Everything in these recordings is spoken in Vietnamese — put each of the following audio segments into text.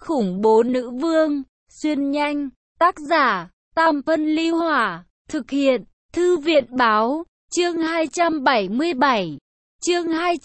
khủng bố nữ vương, xuyên nhanh, tác giả, Tam Phân Ly Hỏa, thực hiện, Thư viện Báo, chương 277, chương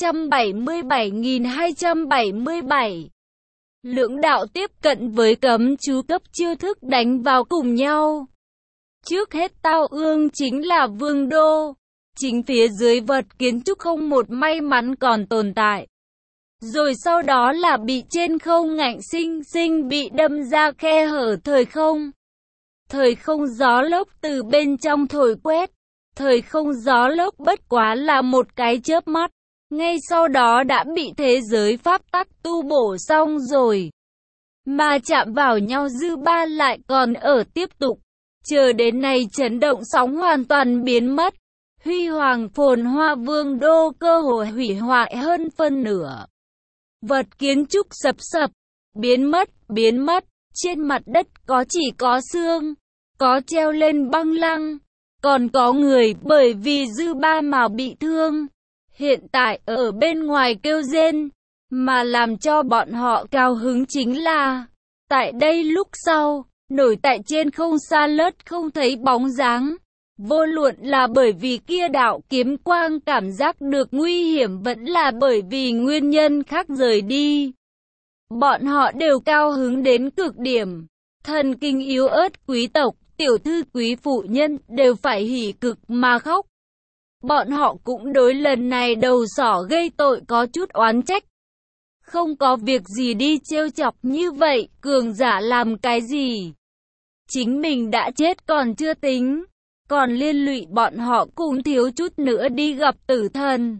277.277. Lưỡng đạo tiếp cận với cấm chú cấp chiêu thức đánh vào cùng nhau. Trước hết Tao Ương chính là vương đô, chính phía dưới vật kiến trúc không một may mắn còn tồn tại. Rồi sau đó là bị trên không ngạnh sinh bị đâm ra khe hở thời không. Thời không gió lốc từ bên trong thổi quét. Thời không gió lốc bất quá là một cái chớp mắt. Ngay sau đó đã bị thế giới pháp tắc tu bổ xong rồi. Mà chạm vào nhau dư ba lại còn ở tiếp tục. Chờ đến nay chấn động sóng hoàn toàn biến mất. Huy hoàng phồn hoa vương đô cơ hội hủy hoại hơn phân nửa. Vật kiến trúc sập, biến mất, trên mặt đất có chỉ có xương, có treo lên băng lăng, còn có người bởi vì dư ba mà bị thương. Hiện tại ở bên ngoài kêu rên, mà làm cho bọn họ cao hứng chính là, tại đây lúc sau, nổi tại trên không xa lướt không thấy bóng dáng. Vô luận là bởi vì kia đạo kiếm quang cảm giác được nguy hiểm vẫn là bởi vì nguyên nhân khác rời đi. Bọn họ đều cao hứng đến cực điểm. Thần kinh yếu ớt quý tộc, tiểu thư quý phụ nhân đều phải hỉ cực mà khóc. Bọn họ cũng đối lần này đầu sỏ gây tội có chút oán trách. Không có việc gì đi trêu chọc như vậy, cường giả làm cái gì? Chính mình đã chết còn chưa tính. Còn liên lụy bọn họ cũng thiếu chút nữa đi gặp tử thần.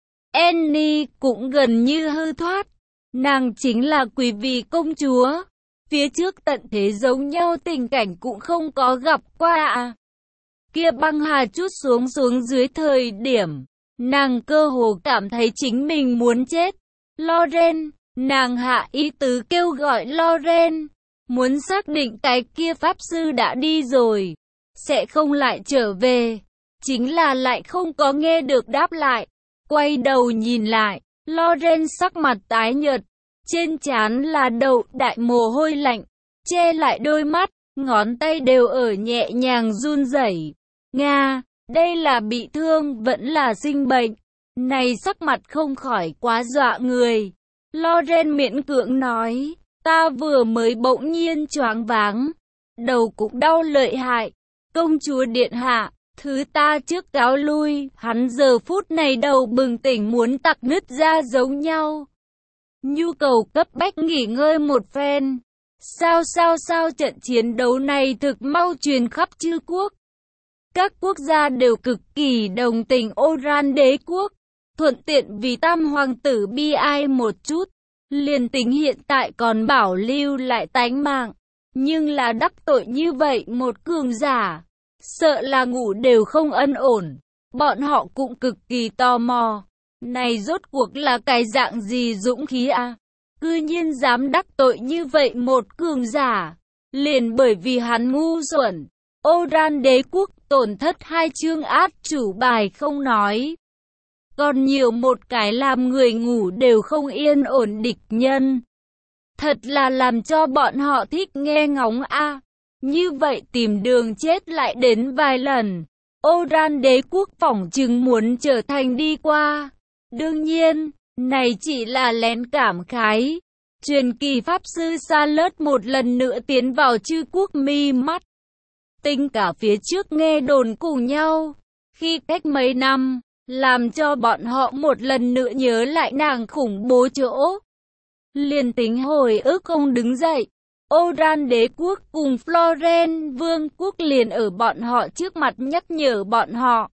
Annie cũng gần như hư thoát. Nàng chính là quý vị công chúa. Phía trước tận thế giống nhau tình cảnh cũng không có gặp qua à. Kia băng hà chút xuống dưới thời điểm. Nàng cơ hồ cảm thấy chính mình muốn chết. Loren, nàng hạ ý tứ kêu gọi Loren. Muốn xác định cái kia pháp sư đã đi rồi. Sẽ không lại trở về. Chính là lại không có nghe được đáp lại. Quay đầu nhìn lại, Loren sắc mặt tái nhợt. Trên trán là đầu đại mồ hôi lạnh. Che lại đôi mắt, ngón tay đều ở nhẹ nhàng run rẩy. Nga, đây là bị thương vẫn là sinh bệnh. Này sắc mặt không khỏi quá dọa người. Loren miễn cưỡng nói, ta vừa mới bỗng nhiên choáng váng. Đầu cũng đau lợi hại. Công chúa điện hạ, thứ ta trước cáo lui, hắn giờ phút này đầu bừng tỉnh muốn tặc nứt ra giống nhau. Nhu cầu cấp bách nghỉ ngơi một phen. Sao trận chiến đấu này thực mau truyền khắp chư quốc. Các quốc gia đều cực kỳ đồng tình Oran đế quốc. Thuận tiện vì tam hoàng tử bi ai một chút. Liền tính hiện tại còn bảo lưu lại tánh mạng. Nhưng là đắc tội như vậy một cường giả. Sợ là ngủ đều không ân ổn. Bọn họ cũng cực kỳ tò mò. Này rốt cuộc là cái dạng gì dũng khí à? Cư nhiên dám đắc tội như vậy một cường giả. Liền bởi vì hắn ngu xuẩn. Oran đế quốc tổn thất 2 chương át chủ bài không nói. Còn nhiều một cái làm người ngủ đều không yên ổn địch nhân. Thật là làm cho bọn họ thích nghe ngóng a. Như vậy tìm đường chết lại đến vài lần. Oran đế quốc phỏng chừng muốn trở thành đi qua. Đương nhiên, này chỉ là lén cảm khái. Truyền kỳ pháp sư Sa Lớt một lần nữa tiến vào chư quốc mi mắt. Tính cả phía trước nghe đồn cùng nhau. Khi cách mấy năm, làm cho bọn họ một lần nữa nhớ lại nàng khủng bố chỗ. Liền tính hồi ức không đứng dậy. Oran đế quốc cùng Floren vương quốc liền ở bọn họ trước mặt nhắc nhở bọn họ.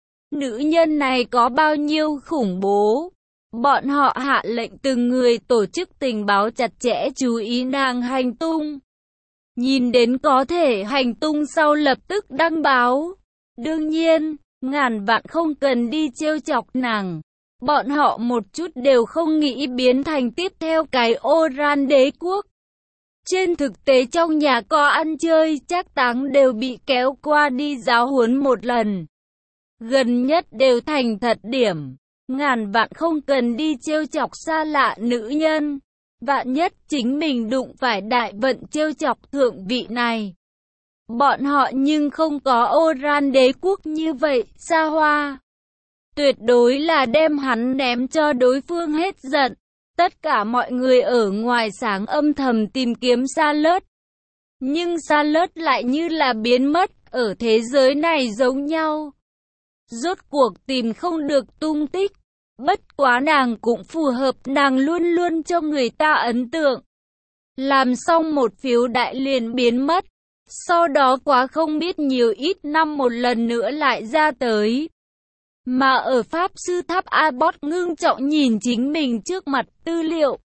Nữ nhân này có bao nhiêu khủng bố. Bọn họ hạ lệnh từng người tổ chức tình báo chặt chẽ chú ý nàng hành tung. Nhìn đến có thể hành tung sau lập tức đăng báo. Đương nhiên, ngàn vạn không cần đi trêu chọc nàng. Bọn họ một chút đều không nghĩ biến thành tiếp theo cái Oran đế quốc. Trên thực tế trong nhà có ăn chơi trác táng đều bị kéo qua đi giáo huấn một lần. Gần nhất đều thành thật điểm. Ngàn vạn không cần đi trêu chọc xa lạ nữ nhân. Vạn nhất chính mình đụng phải đại vận trêu chọc thượng vị này. Bọn họ nhưng không có Oran đế quốc như vậy, xa hoa. Tuyệt đối là đem hắn ném cho đối phương hết giận. Tất cả mọi người ở ngoài sáng âm thầm tìm kiếm Charlotte. Nhưng Charlotte lại như là biến mất, ở thế giới này giống nhau. Rốt cuộc tìm không được tung tích. Bất quá nàng cũng phù hợp, nàng luôn luôn cho người ta ấn tượng. Làm xong một phiếu đại liền biến mất. Sau đó quá không biết nhiều ít năm một lần nữa lại ra tới. Mà ở Pháp Sư Tháp Abbot ngưng trọng nhìn chính mình trước mặt tư liệu.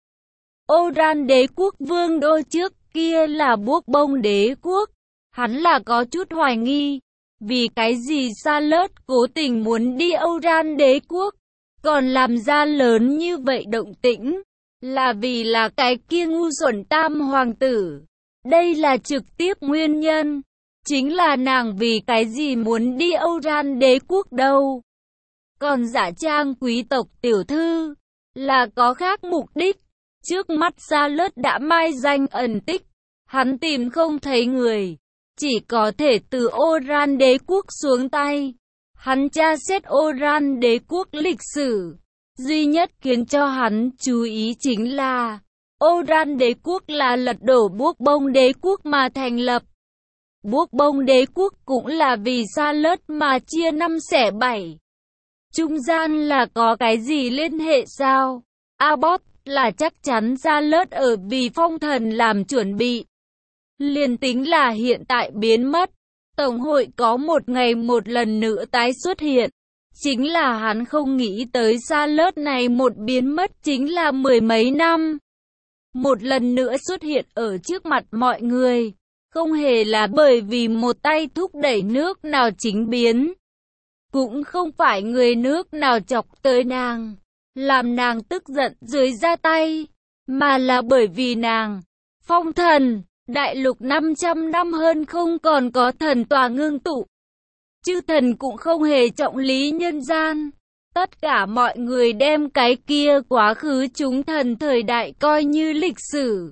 Oran đế quốc vương đô trước kia là Buốc Bông đế quốc. Hắn là có chút hoài nghi. Vì cái gì Charlotte cố tình muốn đi Oran đế quốc, còn làm ra lớn như vậy động tĩnh. Là vì là cái kia ngu xuẩn tam hoàng tử. Đây là trực tiếp nguyên nhân. Chính là nàng vì cái gì muốn đi Oran đế quốc đâu. Còn giả trang quý tộc tiểu thư là có khác mục đích. Trước mắt Charlotte đã mai danh ẩn tích. Hắn tìm không thấy người. Chỉ có thể từ Oran đế quốc xuống tay. Hắn tra xét Oran đế quốc lịch sử. Duy nhất khiến cho hắn chú ý chính là Oran đế quốc là lật đổ Buốc Bông đế quốc mà thành lập. Buốc Bông đế quốc cũng là vì Charlotte mà chia 5 xẻ 7. Trung gian là có cái gì liên hệ sao? Abbot là chắc chắn Charlotte ở vì phong thần làm chuẩn bị. Liền tính là hiện tại biến mất, Tổng hội có một ngày một lần nữa tái xuất hiện. Chính là hắn không nghĩ tới Charlotte này một biến mất chính là mười mấy năm. Một lần nữa xuất hiện ở trước mặt mọi người. Không hề là bởi vì một tay thúc đẩy nước nào chính biến. Cũng không phải người nước nào chọc tới nàng, làm nàng tức giận dưới ra tay. Mà là bởi vì nàng, phong thần, đại lục 500 năm hơn không còn có thần tòa ngưng tụ. Chư thần cũng không hề trọng lý nhân gian. Tất cả mọi người đem cái kia quá khứ chúng thần thời đại coi như lịch sử.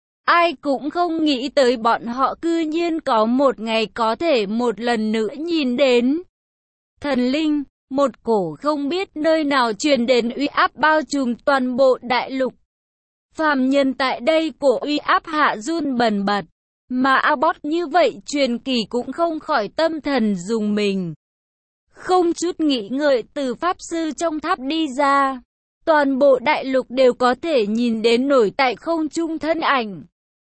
Ai cũng không nghĩ tới bọn họ cư nhiên có một ngày có thể một lần nữa nhìn đến. Thần linh, một cổ không biết nơi nào truyền đến uy áp bao trùm toàn bộ đại lục. Phàm nhân tại đây cổ uy áp hạ run bần bật. Mà Abbot như vậy truyền kỳ cũng không khỏi tâm thần dùng mình. Không chút nghĩ ngợi từ Pháp Sư trong tháp đi ra. Toàn bộ đại lục đều có thể nhìn đến nổi tại không trung thân ảnh.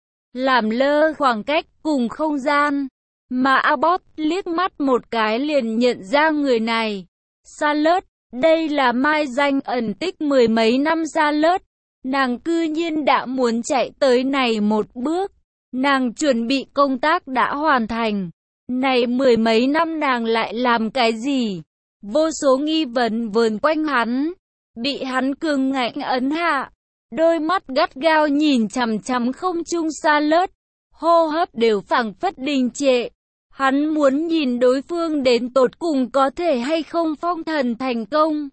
Làm lơ khoảng cách cùng không gian. Mà Abbot liếc mắt một cái liền nhận ra người này. Charlotte, đây là mai danh ẩn tích mười mấy năm Charlotte. Nàng cư nhiên đã muốn chạy tới này một bước. Nàng chuẩn bị công tác đã hoàn thành. Này mười mấy năm nàng lại làm cái gì? Vô số nghi vấn vờn quanh hắn. Bị hắn cường ngạnh ấn hạ. Đôi mắt gắt gao nhìn chằm chằm không trung Charlotte. Hô hấp đều phảng phất đình trệ. Hắn muốn nhìn đối phương đến tột cùng có thể hay không phong thần thành công.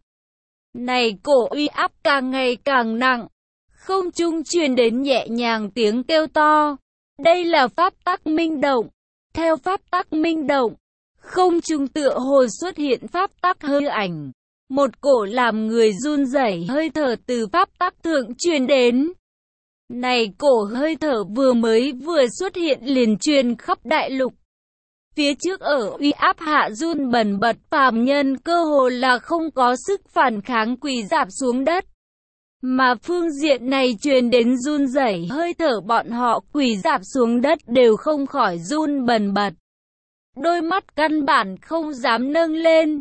Này cổ uy áp càng ngày càng nặng. Không trung truyền đến nhẹ nhàng tiếng kêu to. Đây là pháp tắc minh động. Theo pháp tắc minh động, không trung tựa hồ xuất hiện pháp tắc hơi ảnh. Một cổ làm người run rẩy hơi thở từ pháp tắc thượng truyền đến. Này cổ hơi thở vừa xuất hiện liền truyền khắp đại lục. Phía trước ở uy áp hạ run bần bật phàm nhân cơ hồ là không có sức phản kháng quỳ rạp xuống đất. Mà phương diện này truyền đến run rẩy hơi thở bọn họ quỳ rạp xuống đất đều không khỏi run bần bật. Đôi mắt căn bản không dám nâng lên.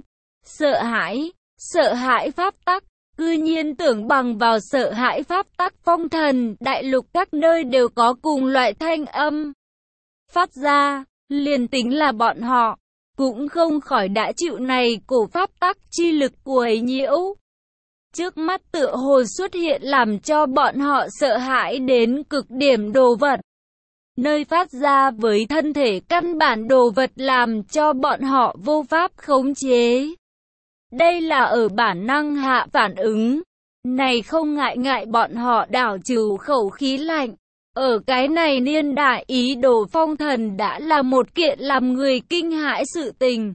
Sợ hãi pháp tắc, cư nhiên tưởng bằng vào sợ hãi pháp tắc phong thần, đại lục các nơi đều có cùng loại thanh âm. Phát ra, liền tính là bọn họ, cũng không khỏi đã chịu này cổ pháp tắc chi lực quấy nhiễu. Trước mắt tựa hồ xuất hiện làm cho bọn họ sợ hãi đến cực điểm đồ vật. Nơi phát ra với thân thể căn bản đồ vật làm cho bọn họ vô pháp khống chế. Đây là ở bản năng hạ phản ứng. Này không ngại ngại bọn họ đảo trừ khẩu khí lạnh. Ở cái này niên đại ý đồ phong thần đã là một kiện làm người kinh hãi sự tình.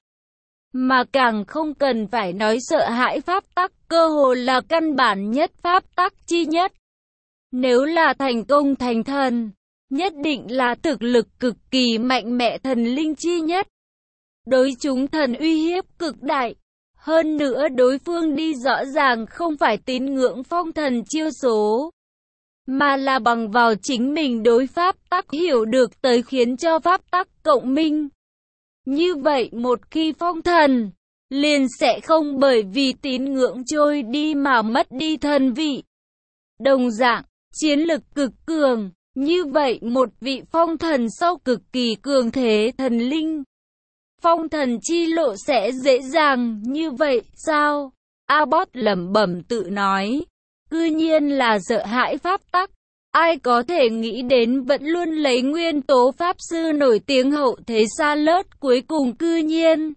Mà càng không cần phải nói sợ hãi pháp tắc, cơ hồ là căn bản nhất pháp tắc chi nhất. Nếu là thành công thành thần, nhất định là thực lực cực kỳ mạnh mẽ thần linh chi nhất. Đối chúng thần uy hiếp cực đại. Hơn nữa đối phương đi rõ ràng không phải tín ngưỡng phong thần chiêu số, mà là bằng vào chính mình đối pháp tắc hiểu được tới khiến cho pháp tắc cộng minh. Như vậy một khi phong thần, liền sẽ không bởi vì tín ngưỡng trôi đi mà mất đi thần vị. Đồng dạng, chiến lực cực cường, như vậy một vị phong thần sau cực kỳ cường thế thần linh. Phong thần chi lộ sẽ dễ dàng như vậy sao? Abbot lẩm bẩm tự nói. Cư nhiên là sợ hãi pháp tắc. Ai có thể nghĩ đến vẫn luôn lấy nguyên tố pháp sư nổi tiếng hậu thế Charlotte cuối cùng cư nhiên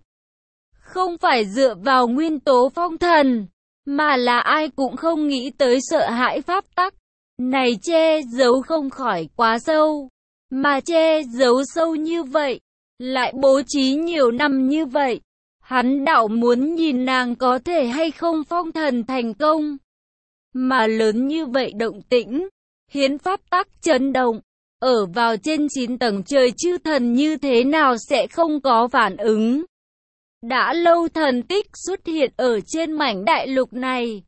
không phải dựa vào nguyên tố phong thần, mà là ai cũng không nghĩ tới sợ hãi pháp tắc. Này che giấu không khỏi quá sâu, mà che giấu sâu như vậy, lại bố trí nhiều năm như vậy. Hắn đảo muốn nhìn nàng có thể hay không phong thần thành công. Mà lớn như vậy động tĩnh, hiến pháp tắc chấn động, ở vào trên 9 tầng trời chư thần như thế nào sẽ không có phản ứng. Đã lâu thần tích xuất hiện ở trên mảnh đại lục này.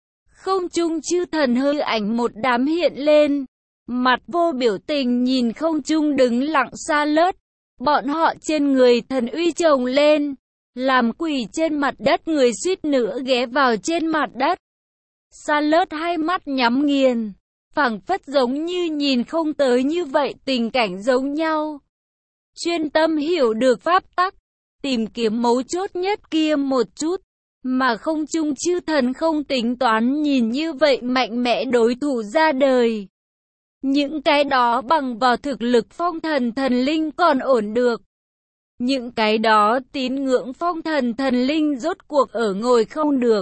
Không trung chư thần hư ảnh một đám hiện lên, mặt vô biểu tình nhìn không trung đứng lặng Charlotte. Bọn họ trên người thần uy chồng lên, làm quỳ trên mặt đất, người suýt nữa ghé vào trên mặt đất. Charlotte hai mắt nhắm nghiền, phảng phất giống như nhìn không tới như vậy tình cảnh giống nhau. Chuyên tâm hiểu được pháp tắc, tìm kiếm mấu chốt nhất kia một chút, mà không chung chư thần không tính toán nhìn như vậy mạnh mẽ đối thủ ra đời. Những cái đó bằng vào thực lực phong thần thần linh còn ổn được. Những cái đó tín ngưỡng phong thần thần linh rốt cuộc ở ngồi không được.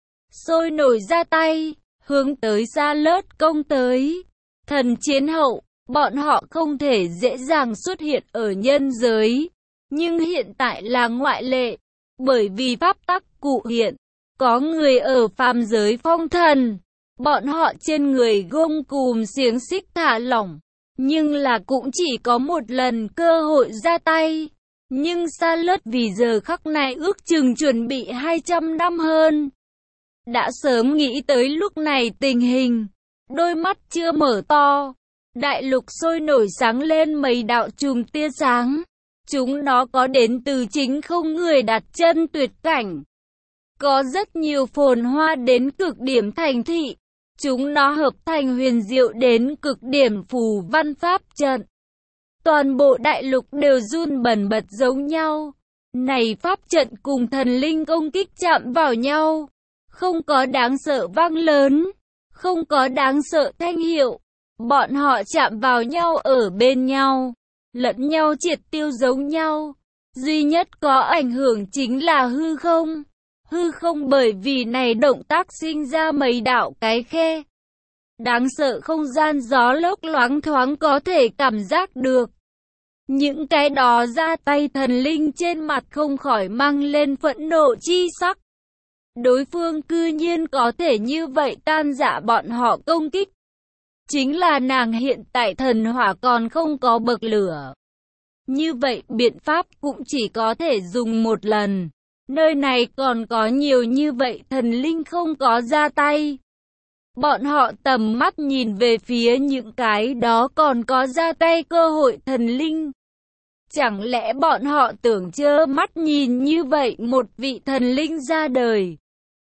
Sôi nổi ra tay, hướng tới Charlotte công tới. Thần chiến hậu, bọn họ không thể dễ dàng xuất hiện ở nhân giới. Nhưng hiện tại là ngoại lệ, bởi vì pháp tắc cụ hiện. Có người ở phàm giới phong thần. Bọn họ trên người gông cùm xiềng xích thả lỏng, nhưng là cũng chỉ có một lần cơ hội ra tay. Nhưng Charlotte vì giờ khắc này ước chừng chuẩn bị 200 năm hơn. Đã sớm nghĩ tới lúc này tình hình, đôi mắt chưa mở to. Đại lục sôi nổi sáng lên mấy đạo chùm tia sáng. Chúng nó có đến từ chính không người đặt chân tuyệt cảnh. Có rất nhiều phồn hoa đến cực điểm thành thị. Chúng nó hợp thành huyền diệu đến cực điểm phù văn pháp trận. Toàn bộ đại lục đều run bần bật giống nhau. Này pháp trận cùng thần linh công kích chạm vào nhau. Không có đáng sợ vang lớn. Không có đáng sợ thanh hiệu. Bọn họ chạm vào nhau ở bên nhau. Lẫn nhau triệt tiêu giống nhau. Duy nhất có ảnh hưởng chính là hư không. Hư không bởi vì này động tác sinh ra mấy đạo cái khe. Đáng sợ không gian gió lốc loáng thoáng có thể cảm giác được. Những cái đó ra tay thần linh trên mặt không khỏi mang lên phẫn nộ chi sắc. Đối phương cư nhiên có thể như vậy tan rã bọn họ công kích. Chính là nàng hiện tại thần hỏa còn không có bậc lửa. Như vậy biện pháp cũng chỉ có thể dùng một lần. Nơi này còn có nhiều như vậy thần linh không có ra tay. Bọn họ tầm mắt nhìn về phía những cái đó còn có ra tay cơ hội thần linh. Chẳng lẽ bọn họ tưởng trơ mắt nhìn như vậy một vị thần linh ra đời.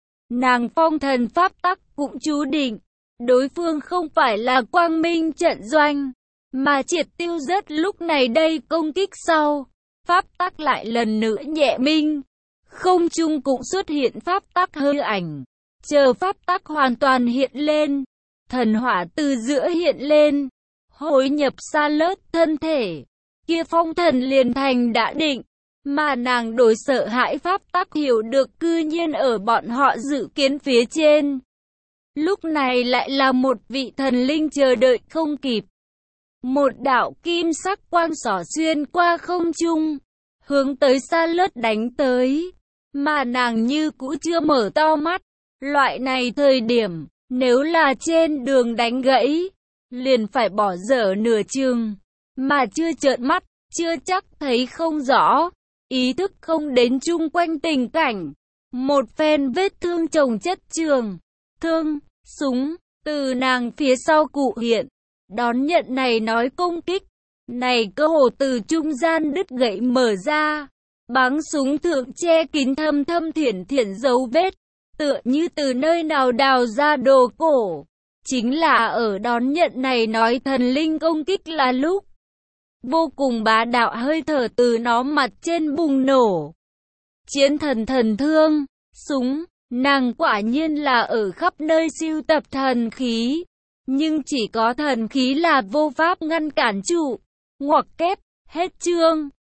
Nàng phong thần pháp tắc cũng chú định. Đối phương không phải là quang minh trận doanh, mà triệt tiêu rất lúc này đây công kích sau. Pháp tắc lại lần nữa nhẹ minh. Không trung cũng xuất hiện pháp tắc hư ảnh. Chờ pháp tắc hoàn toàn hiện lên. Thần hỏa từ giữa hiện lên. Hối nhập Charlotte thân thể. Kia phong thần liền thành đã định. Mà nàng đối sợ hãi pháp tắc hiểu được cư nhiên ở bọn họ dự kiến phía trên. Lúc này lại là một vị thần linh chờ đợi không kịp. Một đạo kim sắc quang xỏ xuyên qua không trung, hướng tới Xa Lướt đánh tới. Mà nàng như cũ chưa mở to mắt. Loại này thời điểm, nếu là trên đường đánh gãy, liền phải bỏ dở nửa chừng. Mà chưa trợn mắt, chưa chắc thấy không rõ, ý thức không đến chung quanh tình cảnh. Một phen vết thương chồng chất trường, thương, súng, từ nàng phía sau cụ hiện, đón nhận này nói công kích. Này cơ hồ từ trung gian đứt gãy mở ra, bắn súng thượng che kín thâm thâm thiển thiển dấu vết, tựa như từ nơi nào đào ra đồ cổ. Chính là ở đón nhận này nói thần linh công kích là lúc, vô cùng bá đạo hơi thở từ nó mặt trên bùng nổ. Chiến thần thần thương, súng, nàng quả nhiên là ở khắp nơi sưu tập thần khí. Nhưng chỉ có thần khí là vô pháp ngăn cản trụ. Ngoặc kép, hết chương.